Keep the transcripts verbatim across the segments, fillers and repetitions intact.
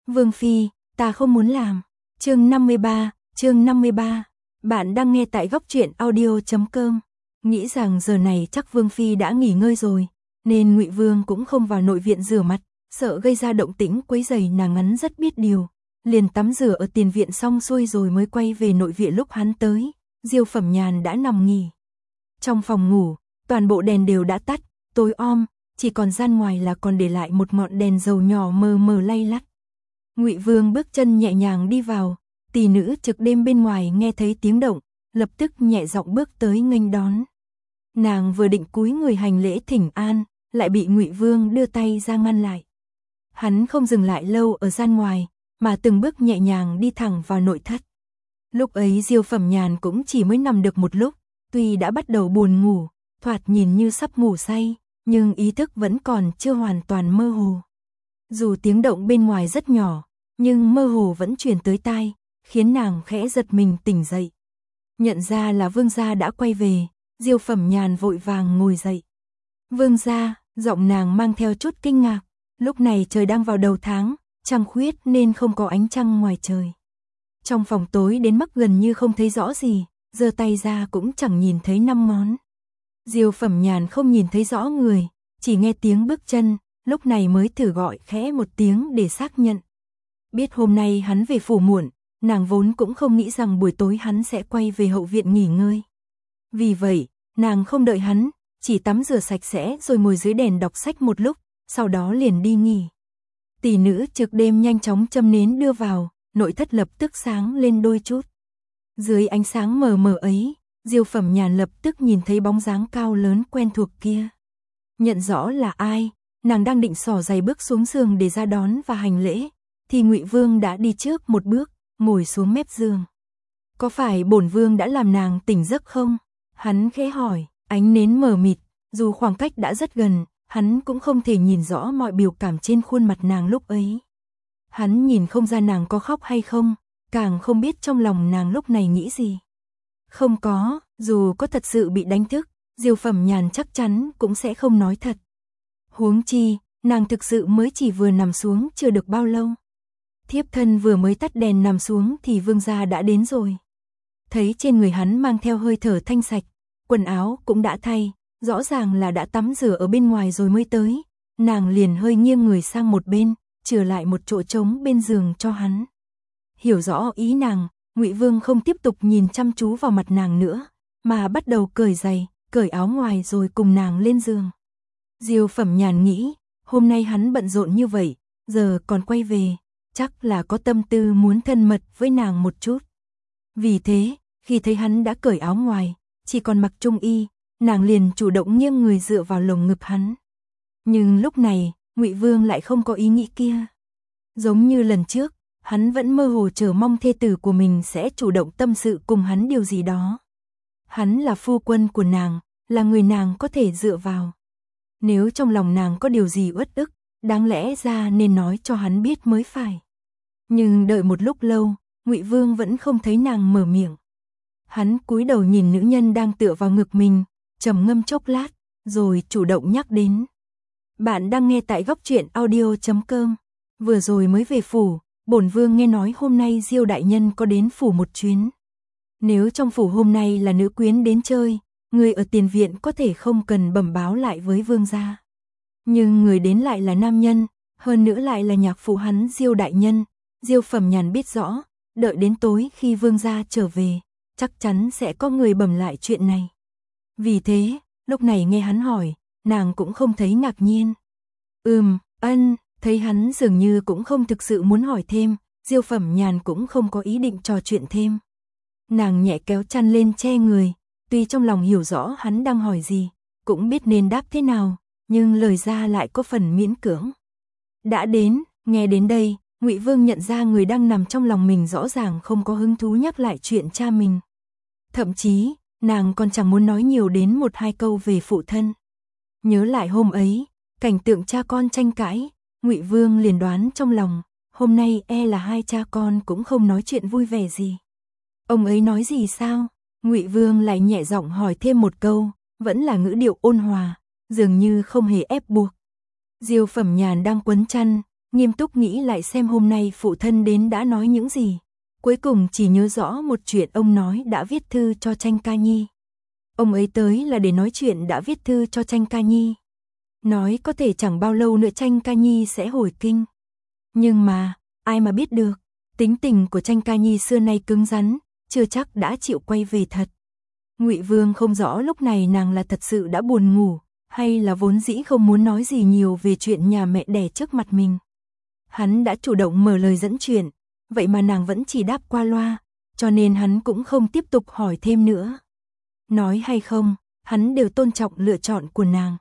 Vương phi, ta không muốn làm. Chương năm mươi ba, chương năm mươi ba. Bạn đang nghe tại góc truyện audio chấm com. Nghĩ rằng giờ này chắc Vương phi đã nghỉ ngơi rồi, nên Ngụy Vương cũng không vào nội viện rửa mặt, sợ gây ra động tĩnh quấy rầy nàng. Ngắn rất biết điều, liền tắm rửa ở tiền viện xong xuôi rồi mới quay về nội viện. Lúc hắn tới, Diêu Phẩm Nhàn đã nằm nghỉ. Trong phòng ngủ, toàn bộ đèn đều đã tắt, tối om, chỉ còn gian ngoài là còn để lại một ngọn đèn dầu nhỏ mờ mờ lay lắt. Ngụy Vương bước chân nhẹ nhàng đi vào, tỷ nữ trực đêm bên ngoài nghe thấy tiếng động, lập tức nhẹ giọng bước tới nghênh đón. Nàng vừa định cúi người hành lễ thỉnh an, lại bị Ngụy Vương đưa tay ra ngăn lại. Hắn không dừng lại lâu ở gian ngoài, mà từng bước nhẹ nhàng đi thẳng vào nội thất. Lúc ấy Diêu Phẩm Nhàn cũng chỉ mới nằm được một lúc, tuy đã bắt đầu buồn ngủ, thoạt nhìn như sắp ngủ say, nhưng ý thức vẫn còn chưa hoàn toàn mơ hồ. Dù tiếng động bên ngoài rất nhỏ, nhưng mơ hồ vẫn truyền tới tai, khiến nàng khẽ giật mình tỉnh dậy. Nhận ra là Vương gia đã quay về, Diêu Phẩm Nhàn vội vàng ngồi dậy. Vương gia, giọng nàng mang theo chút kinh ngạc, lúc này trời đang vào đầu tháng, trăng khuyết nên không có ánh trăng ngoài trời. Trong phòng tối đến mức gần như không thấy rõ gì, giơ tay ra cũng chẳng nhìn thấy năm ngón. Diêu Phẩm Nhàn không nhìn thấy rõ người, chỉ nghe tiếng bước chân, lúc này mới thử gọi khẽ một tiếng để xác nhận. Biết hôm nay hắn về phủ muộn, nàng vốn cũng không nghĩ rằng buổi tối hắn sẽ quay về hậu viện nghỉ ngơi. Vì vậy, nàng không đợi hắn, chỉ tắm rửa sạch sẽ rồi ngồi dưới đèn đọc sách một lúc, sau đó liền đi nghỉ. Tỷ nữ trực đêm nhanh chóng châm nến đưa vào, nội thất lập tức sáng lên đôi chút. Dưới ánh sáng mờ mờ ấy, Diêu Phẩm Nhàn lập tức nhìn thấy bóng dáng cao lớn quen thuộc kia. Nhận rõ là ai, nàng đang định xỏ giày bước xuống giường để ra đón và hành lễ, thì Ngụy Vương đã đi trước một bước, ngồi xuống mép giường. Có phải bổn vương đã làm nàng tỉnh giấc không? Hắn khẽ hỏi, ánh nến mờ mịt, dù khoảng cách đã rất gần, hắn cũng không thể nhìn rõ mọi biểu cảm trên khuôn mặt nàng lúc ấy. Hắn nhìn không ra nàng có khóc hay không, càng không biết trong lòng nàng lúc này nghĩ gì. Không có, dù có thật sự bị đánh thức, Diêu Phẩm Nhàn chắc chắn cũng sẽ không nói thật. Huống chi, nàng thực sự mới chỉ vừa nằm xuống chưa được bao lâu. Thiếp thân vừa mới tắt đèn nằm xuống thì Vương gia đã đến rồi. Thấy trên người hắn mang theo hơi thở thanh sạch, quần áo cũng đã thay, rõ ràng là đã tắm rửa ở bên ngoài rồi mới tới. Nàng liền hơi nghiêng người sang một bên, chừa lại một chỗ trống bên giường cho hắn. Hiểu rõ ý nàng, Ngụy Vương không tiếp tục nhìn chăm chú vào mặt nàng nữa, mà bắt đầu cởi giày, cởi áo ngoài rồi cùng nàng lên giường. Diêu Phẩm Nhàn nghĩ, hôm nay hắn bận rộn như vậy, giờ còn quay về, chắc là có tâm tư muốn thân mật với nàng một chút. Vì thế, khi thấy hắn đã cởi áo ngoài, chỉ còn mặc trung y, nàng liền chủ động nghiêng người dựa vào lồng ngực hắn. Nhưng lúc này, Ngụy Vương lại không có ý nghĩ kia. Giống như lần trước, hắn vẫn mơ hồ chờ mong thê tử của mình sẽ chủ động tâm sự cùng hắn điều gì đó. Hắn là phu quân của nàng, là người nàng có thể dựa vào. Nếu trong lòng nàng có điều gì uất ức, đáng lẽ ra nên nói cho hắn biết mới phải. Nhưng đợi một lúc lâu, Ngụy Vương vẫn không thấy nàng mở miệng. Hắn cúi đầu nhìn nữ nhân đang tựa vào ngực mình, trầm ngâm chốc lát, rồi chủ động nhắc đến. Bạn đang nghe tại góc truyện audio chấm com. Vừa rồi mới về phủ, bổn vương nghe nói hôm nay Diêu đại nhân có đến phủ một chuyến. Nếu trong phủ hôm nay là nữ quyến đến chơi, người ở tiền viện có thể không cần bẩm báo lại với vương gia. Nhưng người đến lại là nam nhân, hơn nữa lại là nhạc phụ hắn Diêu đại nhân. Diêu Phẩm Nhàn biết rõ, đợi đến tối khi vương gia trở về, chắc chắn sẽ có người bẩm lại chuyện này. Vì thế, lúc này nghe hắn hỏi, nàng cũng không thấy ngạc nhiên. Ừm, ân, thấy hắn dường như cũng không thực sự muốn hỏi thêm, Diêu Phẩm Nhàn cũng không có ý định trò chuyện thêm. Nàng nhẹ kéo chăn lên che người, tuy trong lòng hiểu rõ hắn đang hỏi gì, cũng biết nên đáp thế nào, nhưng lời ra lại có phần miễn cưỡng. Đã đến, nghe đến đây, Ngụy Vương nhận ra người đang nằm trong lòng mình rõ ràng không có hứng thú nhắc lại chuyện cha mình. Thậm chí, nàng còn chẳng muốn nói nhiều đến một hai câu về phụ thân. Nhớ lại hôm ấy, cảnh tượng cha con tranh cãi, Ngụy Vương liền đoán trong lòng, hôm nay e là hai cha con cũng không nói chuyện vui vẻ gì. Ông ấy nói gì sao? Ngụy Vương lại nhẹ giọng hỏi thêm một câu, vẫn là ngữ điệu ôn hòa, dường như không hề ép buộc. Diêu Phẩm Nhàn đang quấn chăn, nghiêm túc nghĩ lại xem hôm nay phụ thân đến đã nói những gì. Cuối cùng chỉ nhớ rõ một chuyện ông nói đã viết thư cho Tranh Ca Nhi. Ông ấy tới là để nói chuyện đã viết thư cho Tranh Ca Nhi. Nói có thể chẳng bao lâu nữa Tranh Ca Nhi sẽ hồi kinh. Nhưng mà, ai mà biết được, tính tình của Tranh Ca Nhi xưa nay cứng rắn, chưa chắc đã chịu quay về thật. Ngụy Vương không rõ lúc này nàng là thật sự đã buồn ngủ, hay là vốn dĩ không muốn nói gì nhiều về chuyện nhà mẹ đẻ trước mặt mình. Hắn đã chủ động mở lời dẫn chuyện, vậy mà nàng vẫn chỉ đáp qua loa, cho nên hắn cũng không tiếp tục hỏi thêm nữa. Nói hay không, hắn đều tôn trọng lựa chọn của nàng.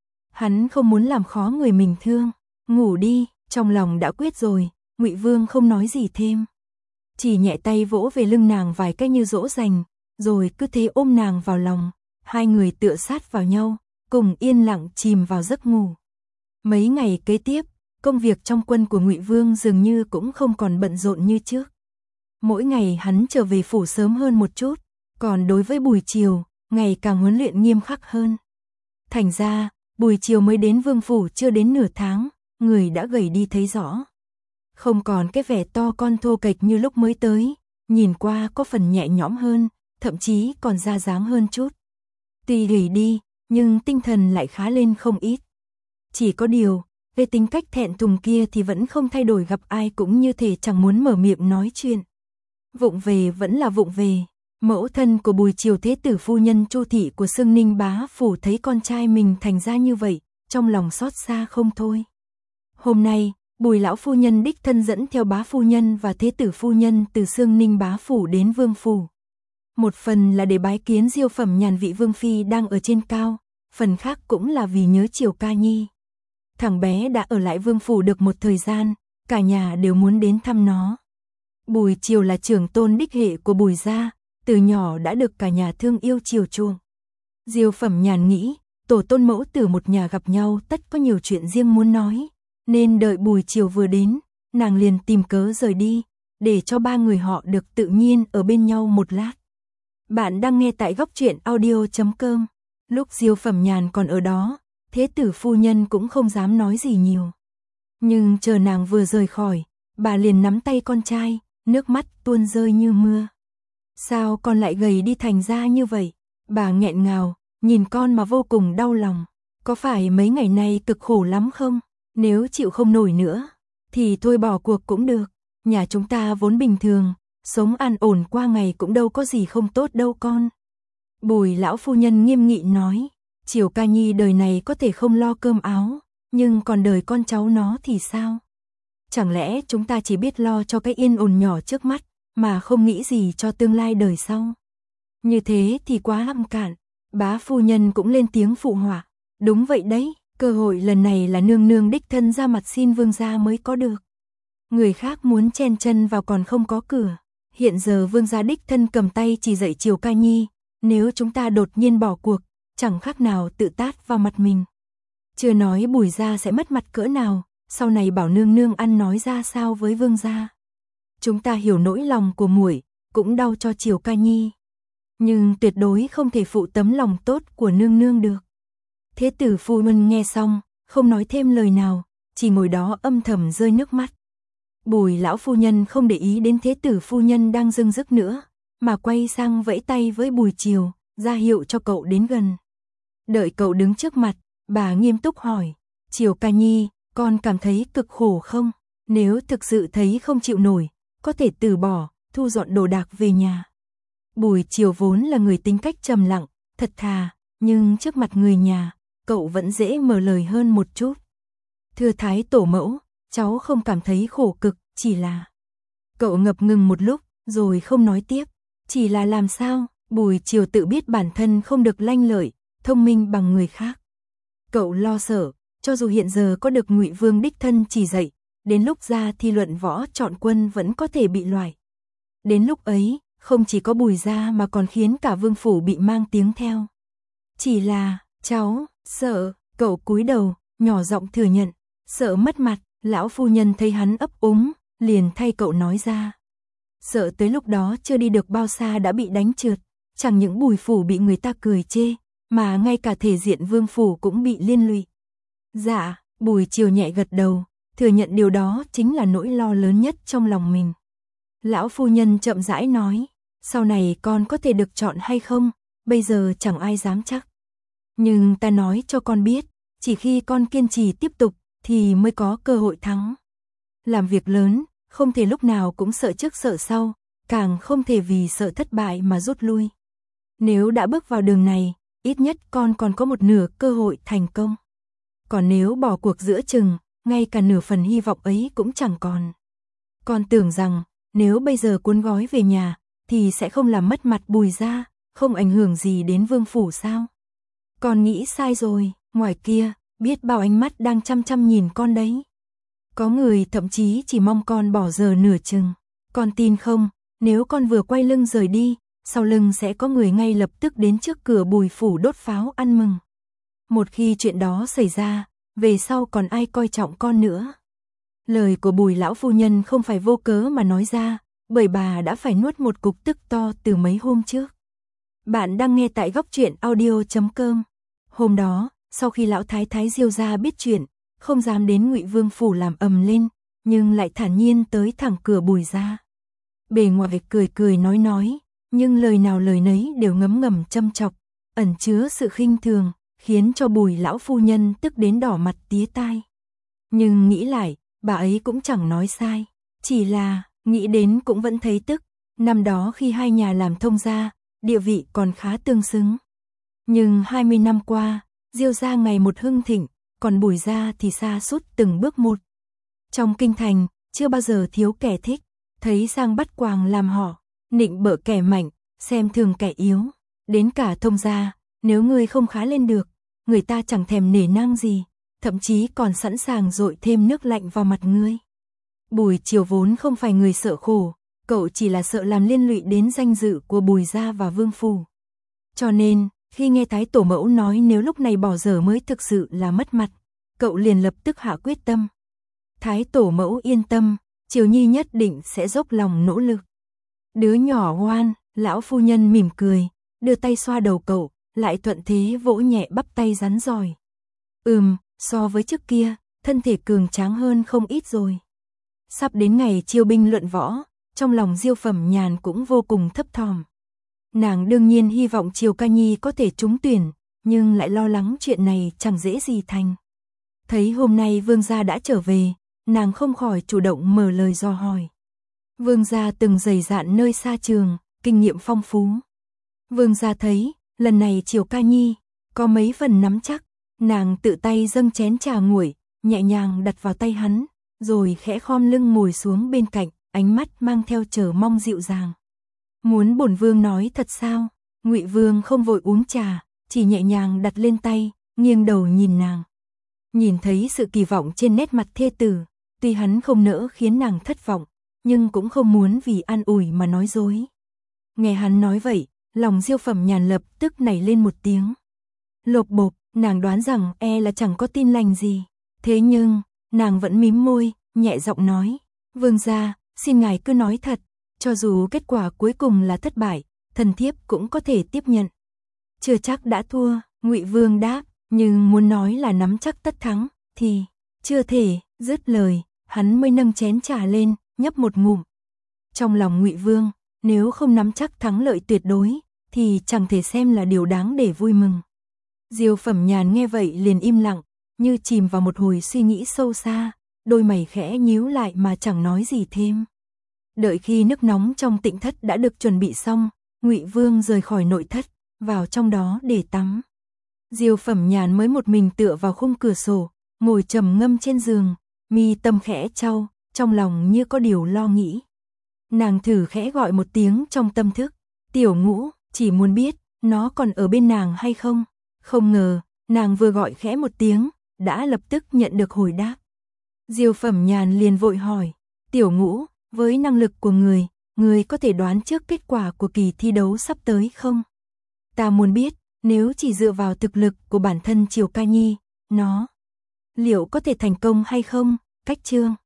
Hắn không muốn làm khó người mình thương. Ngủ đi, trong lòng đã quyết rồi, Ngụy Vương không nói gì thêm. Chỉ nhẹ tay vỗ về lưng nàng vài cái như dỗ dành, rồi cứ thế ôm nàng vào lòng, hai người tựa sát vào nhau, cùng yên lặng chìm vào giấc ngủ. Mấy ngày kế tiếp, công việc trong quân của Ngụy Vương dường như cũng không còn bận rộn như trước. Mỗi ngày hắn trở về phủ sớm hơn một chút, còn đối với buổi chiều, ngày càng huấn luyện nghiêm khắc hơn. Thành ra, buổi chiều mới đến vương phủ chưa đến nửa tháng, người đã gầy đi thấy rõ. Không còn cái vẻ to con thô kệch như lúc mới tới, nhìn qua có phần nhẹ nhõm hơn, thậm chí còn ra dáng hơn chút. Tuy gầy đi, nhưng tinh thần lại khá lên không ít. Chỉ có điều, về tính cách thẹn thùng kia thì vẫn không thay đổi, gặp ai cũng như thể chẳng muốn mở miệng nói chuyện. Vụng về vẫn là vụng về. Mẫu thân của Bùi Triều thế tử phu nhân Chu thị của Xương Ninh bá phủ thấy con trai mình thành ra như vậy, trong lòng xót xa không thôi. Hôm nay, Bùi lão phu nhân đích thân dẫn theo bá phu nhân và thế tử phu nhân từ Xương Ninh bá phủ đến vương phủ. Một phần là để bái kiến Diêu Phẩm Nhàn vị vương phi đang ở trên cao, phần khác cũng là vì nhớ Triều Ca Nhi. Thằng bé đã ở lại vương phủ được một thời gian, cả nhà đều muốn đến thăm nó. Bùi Triều là trưởng tôn đích hệ của Bùi gia, từ nhỏ đã được cả nhà thương yêu chiều chuộng. Diêu Phẩm Nhàn nghĩ, tổ tôn mẫu tử một nhà gặp nhau tất có nhiều chuyện riêng muốn nói, nên đợi Bùi Triều vừa đến, nàng liền tìm cớ rời đi, để cho ba người họ được tự nhiên ở bên nhau một lát. Bạn đang nghe tại góc truyện audio chấm com. Lúc Diêu Phẩm Nhàn còn ở đó, thế tử phu nhân cũng không dám nói gì nhiều. Nhưng chờ nàng vừa rời khỏi, bà liền nắm tay con trai, nước mắt tuôn rơi như mưa. Sao con lại gầy đi thành ra như vậy? Bà nghẹn ngào, nhìn con mà vô cùng đau lòng. Có phải mấy ngày nay cực khổ lắm không? Nếu chịu không nổi nữa, thì thôi bỏ cuộc cũng được. Nhà chúng ta vốn bình thường, sống an ổn qua ngày cũng đâu có gì không tốt đâu con. Bùi lão phu nhân nghiêm nghị nói, Triều Ca Nhi đời này có thể không lo cơm áo, nhưng còn đời con cháu nó thì sao? Chẳng lẽ chúng ta chỉ biết lo cho cái yên ổn nhỏ trước mắt, mà không nghĩ gì cho tương lai đời sau? Như thế thì quá lăng cạn. Bá phu nhân cũng lên tiếng phụ họa. Đúng vậy đấy, cơ hội lần này là nương nương đích thân ra mặt xin vương gia mới có được. Người khác muốn chen chân vào còn không có cửa. Hiện giờ vương gia đích thân cầm tay chỉ dạy Triều Ca Nhi, nếu chúng ta đột nhiên bỏ cuộc, chẳng khác nào tự tát vào mặt mình. Chưa nói Bùi gia sẽ mất mặt cỡ nào, sau này bảo nương nương ăn nói ra sao với vương gia. Chúng ta hiểu nỗi lòng của muội, cũng đau cho Triều Ca Nhi, nhưng tuyệt đối không thể phụ tấm lòng tốt của nương nương được. Thế tử phu nhân nghe xong, không nói thêm lời nào, chỉ ngồi đó âm thầm rơi nước mắt. Bùi lão phu nhân không để ý đến thế tử phu nhân đang dưng dứt nữa, mà quay sang vẫy tay với Bùi Triều, ra hiệu cho cậu đến gần. Đợi cậu đứng trước mặt, bà nghiêm túc hỏi, Triều Ca Nhi, con cảm thấy cực khổ không? Nếu thực sự thấy không chịu nổi, có thể từ bỏ, thu dọn đồ đạc về nhà. Bùi Triều vốn là người tính cách trầm lặng, thật thà, nhưng trước mặt người nhà, cậu vẫn dễ mở lời hơn một chút. Thưa Thái tổ mẫu, cháu không cảm thấy khổ cực, chỉ là... Cậu ngập ngừng một lúc, rồi không nói tiếp. Chỉ là làm sao? Bùi Triều tự biết bản thân không được lanh lợi, thông minh bằng người khác. Cậu lo sợ, cho dù hiện giờ có được Ngụy Vương đích thân chỉ dạy, đến lúc ra thi luận võ chọn quân vẫn có thể bị loại. Đến lúc ấy, không chỉ có Bùi gia mà còn khiến cả vương phủ bị mang tiếng theo. Chỉ là, cháu, sợ, cậu cúi đầu, nhỏ giọng thừa nhận, sợ mất mặt. Lão phu nhân thấy hắn ấp úng, liền thay cậu nói ra. Sợ tới lúc đó chưa đi được bao xa đã bị đánh trượt, chẳng những Bùi phủ bị người ta cười chê, mà ngay cả thể diện vương phủ cũng bị liên lụy. Dạ, Bùi Triều nhẹ gật đầu, thừa nhận điều đó chính là nỗi lo lớn nhất trong lòng mình. Lão phu nhân chậm rãi nói, sau này con có thể được chọn hay không, bây giờ chẳng ai dám chắc. Nhưng ta nói cho con biết, chỉ khi con kiên trì tiếp tục, thì mới có cơ hội thắng. Làm việc lớn, không thể lúc nào cũng sợ trước sợ sau, càng không thể vì sợ thất bại mà rút lui. Nếu đã bước vào đường này, ít nhất con còn có một nửa cơ hội thành công. Còn nếu bỏ cuộc giữa chừng, ngay cả nửa phần hy vọng ấy cũng chẳng còn. Con tưởng rằng, nếu bây giờ cuốn gói về nhà, thì sẽ không làm mất mặt Bùi gia, không ảnh hưởng gì đến vương phủ sao? Con nghĩ sai rồi, ngoài kia, biết bao ánh mắt đang chăm chăm nhìn con đấy. Có người thậm chí chỉ mong con bỏ giờ nửa chừng. Con tin không, nếu con vừa quay lưng rời đi, sau lưng sẽ có người ngay lập tức đến trước cửa Bùi phủ đốt pháo ăn mừng. Một khi chuyện đó xảy ra, về sau còn ai coi trọng con nữa. Lời của Bùi lão phu nhân không phải vô cớ mà nói ra, bởi bà đã phải nuốt một cục tức to từ mấy hôm trước. Bạn đang nghe tại góc truyện audio chấm com. Hôm đó, sau khi lão thái thái Diêu gia biết chuyện, không dám đến Ngụy Vương phủ làm ầm lên, nhưng lại thản nhiên tới thẳng cửa Bùi gia. Bề ngoài cười cười nói nói, nhưng lời nào lời nấy đều ngấm ngầm châm chọc, ẩn chứa sự khinh thường, khiến cho Bùi lão phu nhân tức đến đỏ mặt tía tai. Nhưng nghĩ lại, bà ấy cũng chẳng nói sai, chỉ là nghĩ đến cũng vẫn thấy tức. Năm đó khi hai nhà làm thông gia, địa vị còn khá tương xứng. Nhưng hai mươi năm qua, Diêu gia ngày một hưng thịnh, còn Bùi gia thì sa sút từng bước một. Trong kinh thành, chưa bao giờ thiếu kẻ thích, thấy sang bắt quàng làm họ, nịnh bợ kẻ mạnh, xem thường kẻ yếu. Đến cả thông gia, nếu ngươi không khá lên được, người ta chẳng thèm nể nang gì, thậm chí còn sẵn sàng dội thêm nước lạnh vào mặt ngươi. Bùi Chiều vốn không phải người sợ khổ, cậu chỉ là sợ làm liên lụy đến danh dự của Bùi gia và vương phủ. Cho nên, khi nghe Thái tổ mẫu nói nếu lúc này bỏ dở mới thực sự là mất mặt, cậu liền lập tức hạ quyết tâm. Thái tổ mẫu yên tâm, Chiều Nhi nhất định sẽ dốc lòng nỗ lực. Đứa nhỏ ngoan, lão phu nhân mỉm cười, đưa tay xoa đầu cậu, lại thuận thế vỗ nhẹ bắp tay rắn rỏi. Ừm, so với trước kia, thân thể cường tráng hơn không ít rồi. Sắp đến ngày chiêu binh luận võ, trong lòng Diêu Phẩm Nhàn cũng vô cùng thấp thỏm. Nàng đương nhiên hy vọng Chiều Ca Nhi có thể trúng tuyển, nhưng lại lo lắng chuyện này chẳng dễ gì thành. Thấy hôm nay Vương gia đã trở về, nàng không khỏi chủ động mở lời dò hỏi. Vương gia từng dày dạn nơi xa trường, kinh nghiệm phong phú. Vương gia thấy, lần này Chiều Ca Nhi có mấy phần nắm chắc, nàng tự tay dâng chén trà nguội, nhẹ nhàng đặt vào tay hắn, rồi khẽ khom lưng ngồi xuống bên cạnh, ánh mắt mang theo chờ mong dịu dàng. Muốn bổn vương nói thật sao? Ngụy Vương không vội uống trà, chỉ nhẹ nhàng đặt lên tay, nghiêng đầu nhìn nàng. Nhìn thấy sự kỳ vọng trên nét mặt thê tử, tuy hắn không nỡ khiến nàng thất vọng, nhưng cũng không muốn vì an ủi mà nói dối. Nghe hắn nói vậy, lòng Diêu Phẩm Nhàn lập tức nảy lên một tiếng. Lộp bộp, nàng đoán rằng e là chẳng có tin lành gì. Thế nhưng, nàng vẫn mím môi, nhẹ giọng nói, vương gia, xin ngài cứ nói thật, cho dù kết quả cuối cùng là thất bại, thần thiếp cũng có thể tiếp nhận. Chưa chắc đã thua, Ngụy Vương đáp, nhưng muốn nói là nắm chắc tất thắng, thì chưa thể. Dứt lời, hắn mới nâng chén trà lên, nhấp một ngụm. Trong lòng Ngụy Vương, nếu không nắm chắc thắng lợi tuyệt đối, thì chẳng thể xem là điều đáng để vui mừng. Diêu Phẩm Nhàn nghe vậy liền im lặng, như chìm vào một hồi suy nghĩ sâu xa, đôi mày khẽ nhíu lại mà chẳng nói gì thêm. Đợi khi nước nóng trong tịnh thất đã được chuẩn bị xong, Ngụy Vương rời khỏi nội thất, vào trong đó để tắm. Diêu Phẩm Nhàn mới một mình tựa vào khung cửa sổ, ngồi trầm ngâm trên giường, mi tâm khẽ chau, trong lòng như có điều lo nghĩ. Nàng thử khẽ gọi một tiếng trong tâm thức, Tiểu Ngũ, chỉ muốn biết, nó còn ở bên nàng hay không. Không ngờ, nàng vừa gọi khẽ một tiếng, đã lập tức nhận được hồi đáp. Diêu Phẩm Nhàn liền vội hỏi, Tiểu Ngũ, với năng lực của người, người có thể đoán trước kết quả của kỳ thi đấu sắp tới không? Ta muốn biết, nếu chỉ dựa vào thực lực của bản thân Chiều Ca Nhi, nó liệu có thể thành công hay không? Cách chương